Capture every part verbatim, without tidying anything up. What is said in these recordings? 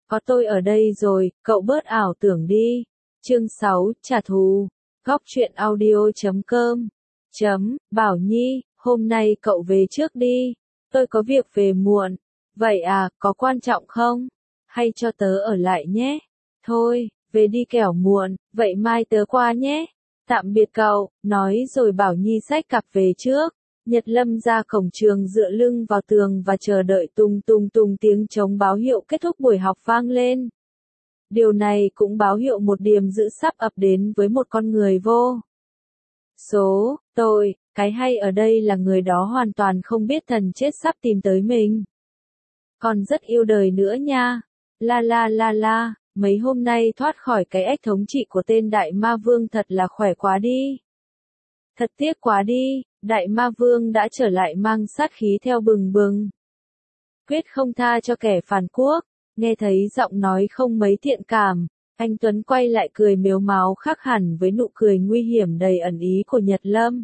Có tôi ở đây rồi, cậu bớt ảo tưởng đi. Chương sáu, trả thù. Góc truyện audio chấm com. Chấm, Bảo Nhi, hôm nay cậu về trước đi. Tôi có việc về muộn. Vậy à, có quan trọng không? Hay cho tớ ở lại nhé? Thôi, về đi kẻo muộn, vậy mai tớ qua nhé. Tạm biệt cậu, nói rồi Bảo Nhi xách cặp về trước. Nhật Lâm ra cổng trường dựa lưng vào tường và chờ đợi tung tung tung tiếng trống báo hiệu kết thúc buổi học vang lên. Điều này cũng báo hiệu một điểm dữ sắp ập đến với một con người vô số. Tôi, cái hay ở đây là người đó hoàn toàn không biết thần chết sắp tìm tới mình. Còn rất yêu đời nữa nha. La la la la, mấy hôm nay thoát khỏi cái ách thống trị của tên Đại Ma Vương thật là khỏe quá đi. Thật tiếc quá đi, Đại Ma Vương đã trở lại mang sát khí theo bừng bừng. Quyết không tha cho kẻ phản quốc. Nghe thấy giọng nói không mấy thiện cảm, anh Tuấn quay lại cười mếu máo khác hẳn với nụ cười nguy hiểm đầy ẩn ý của Nhật Lâm.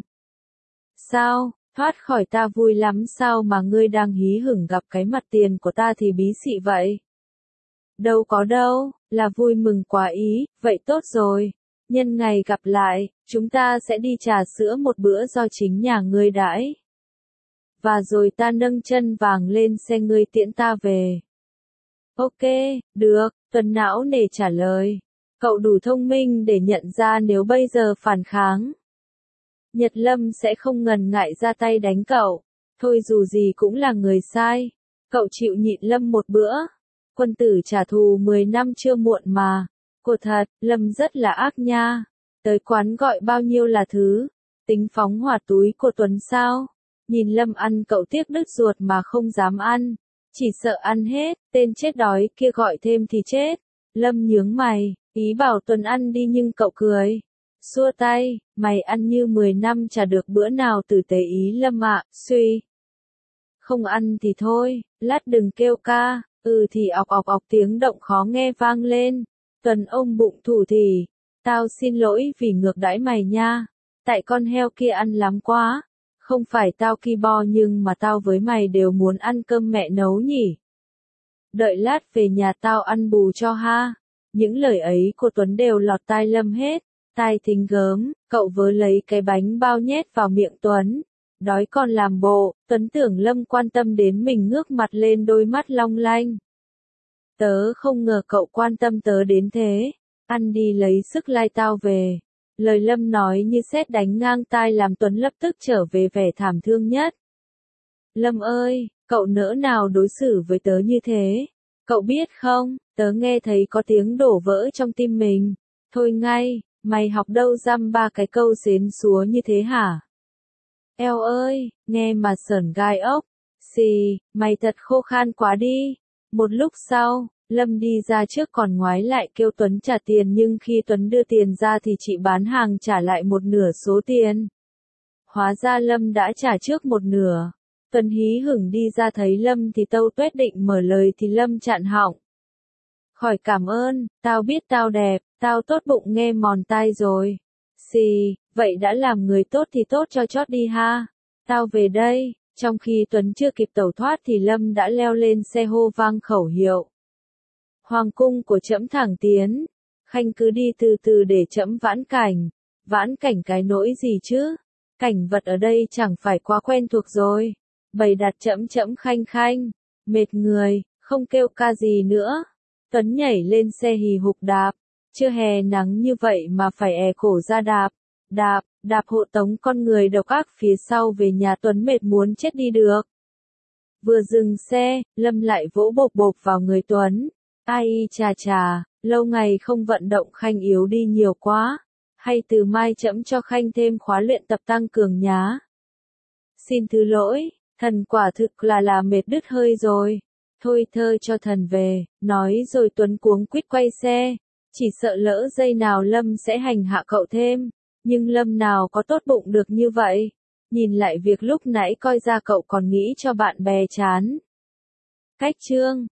Sao, thoát khỏi ta vui lắm sao mà ngươi đang hí hửng gặp cái mặt tiền của ta thì bí xị vậy? Đâu có đâu, là vui mừng quá ý, vậy tốt rồi. Nhân ngày gặp lại, chúng ta sẽ đi trà sữa một bữa do chính nhà ngươi đãi. Và rồi ta nâng chân vàng lên xe ngươi tiễn ta về. Ok, được, Tuấn não nề trả lời. Cậu đủ thông minh để nhận ra nếu bây giờ phản kháng, Nhật Lâm sẽ không ngần ngại ra tay đánh cậu. Thôi dù gì cũng là người sai. Cậu chịu nhịn Lâm một bữa. Quân tử trả thù mười năm chưa muộn mà. Cô thật, Lâm rất là ác nha. Tới quán gọi bao nhiêu là thứ. Tính phóng hỏa túi của Tuấn sao? Nhìn Lâm ăn cậu tiếc đứt ruột mà không dám ăn. Chỉ sợ ăn hết, tên chết đói kia gọi thêm thì chết. Lâm nhướng mày, ý bảo Tuấn ăn đi nhưng cậu cười. Xua tay, mày ăn như mười năm chả được bữa nào tử tế ý Lâm ạ, suy. Không ăn thì thôi, lát đừng kêu ca, ừ thì ọc ọc ọc tiếng động khó nghe vang lên. Tuấn ôm bụng thủ thỉ, tao xin lỗi vì ngược đãi mày nha. Tại con heo kia ăn lắm quá. Không phải tao ki bo nhưng mà tao với mày đều muốn ăn cơm mẹ nấu nhỉ. Đợi lát về nhà tao ăn bù cho ha. Những lời ấy của Tuấn đều lọt tai Lâm hết. Tai thính gớm, cậu vớ lấy cái bánh bao nhét vào miệng Tuấn. Đói còn làm bộ, Tuấn tưởng Lâm quan tâm đến mình ngước mặt lên đôi mắt long lanh. Tớ không ngờ cậu quan tâm tớ đến thế. Ăn đi lấy sức lai tao về. Lời Lâm nói như sét đánh ngang tai làm Tuấn lập tức trở về vẻ thảm thương nhất. Lâm ơi, cậu nỡ nào đối xử với tớ như thế? Cậu biết không, tớ nghe thấy có tiếng đổ vỡ trong tim mình. Thôi ngay, mày học đâu dăm ba cái câu xến xúa như thế hả? Eo ơi, nghe mà sởn gai ốc. Xì, mày thật khô khan quá đi. Một lúc sau, Lâm đi ra trước còn ngoái lại kêu Tuấn trả tiền nhưng khi Tuấn đưa tiền ra thì chị bán hàng trả lại một nửa số tiền. Hóa ra Lâm đã trả trước một nửa. Tuấn hí hửng đi ra thấy Lâm thì tâu tuét định mở lời thì Lâm chặn họng. Khỏi cảm ơn, tao biết tao đẹp, tao tốt bụng nghe mòn tai rồi. Xì, vậy đã làm người tốt thì tốt cho chót đi ha. Tao về đây, trong khi Tuấn chưa kịp tẩu thoát thì Lâm đã leo lên xe hô vang khẩu hiệu. Hoàng cung của trẫm thẳng tiến, khanh cứ đi từ từ để trẫm vãn cảnh. Vãn cảnh cái nỗi gì chứ? Cảnh vật ở đây chẳng phải quá quen thuộc rồi. Bày đặt trẫm trẫm khanh khanh, mệt người, không kêu ca gì nữa. Tuấn nhảy lên xe hì hục đạp, chưa hè nắng như vậy mà phải è khổ ra đạp. Đạp, đạp hộ tống con người độc ác phía sau về nhà Tuấn mệt muốn chết đi được. Vừa dừng xe, Lâm lại vỗ bộp bộp vào người Tuấn. Ai chà chà, lâu ngày không vận động khanh yếu đi nhiều quá. Hay từ mai trẫm cho khanh thêm khóa luyện tập tăng cường nhá. Xin thứ lỗi, thần quả thực là là mệt đứt hơi rồi. Thôi thơ cho thần về, nói rồi Tuấn cuống quýt quay xe. Chỉ sợ lỡ giây nào Lâm sẽ hành hạ cậu thêm. Nhưng Lâm nào có tốt bụng được như vậy. Nhìn lại việc lúc nãy coi ra cậu còn nghĩ cho bạn bè chán. Cách chương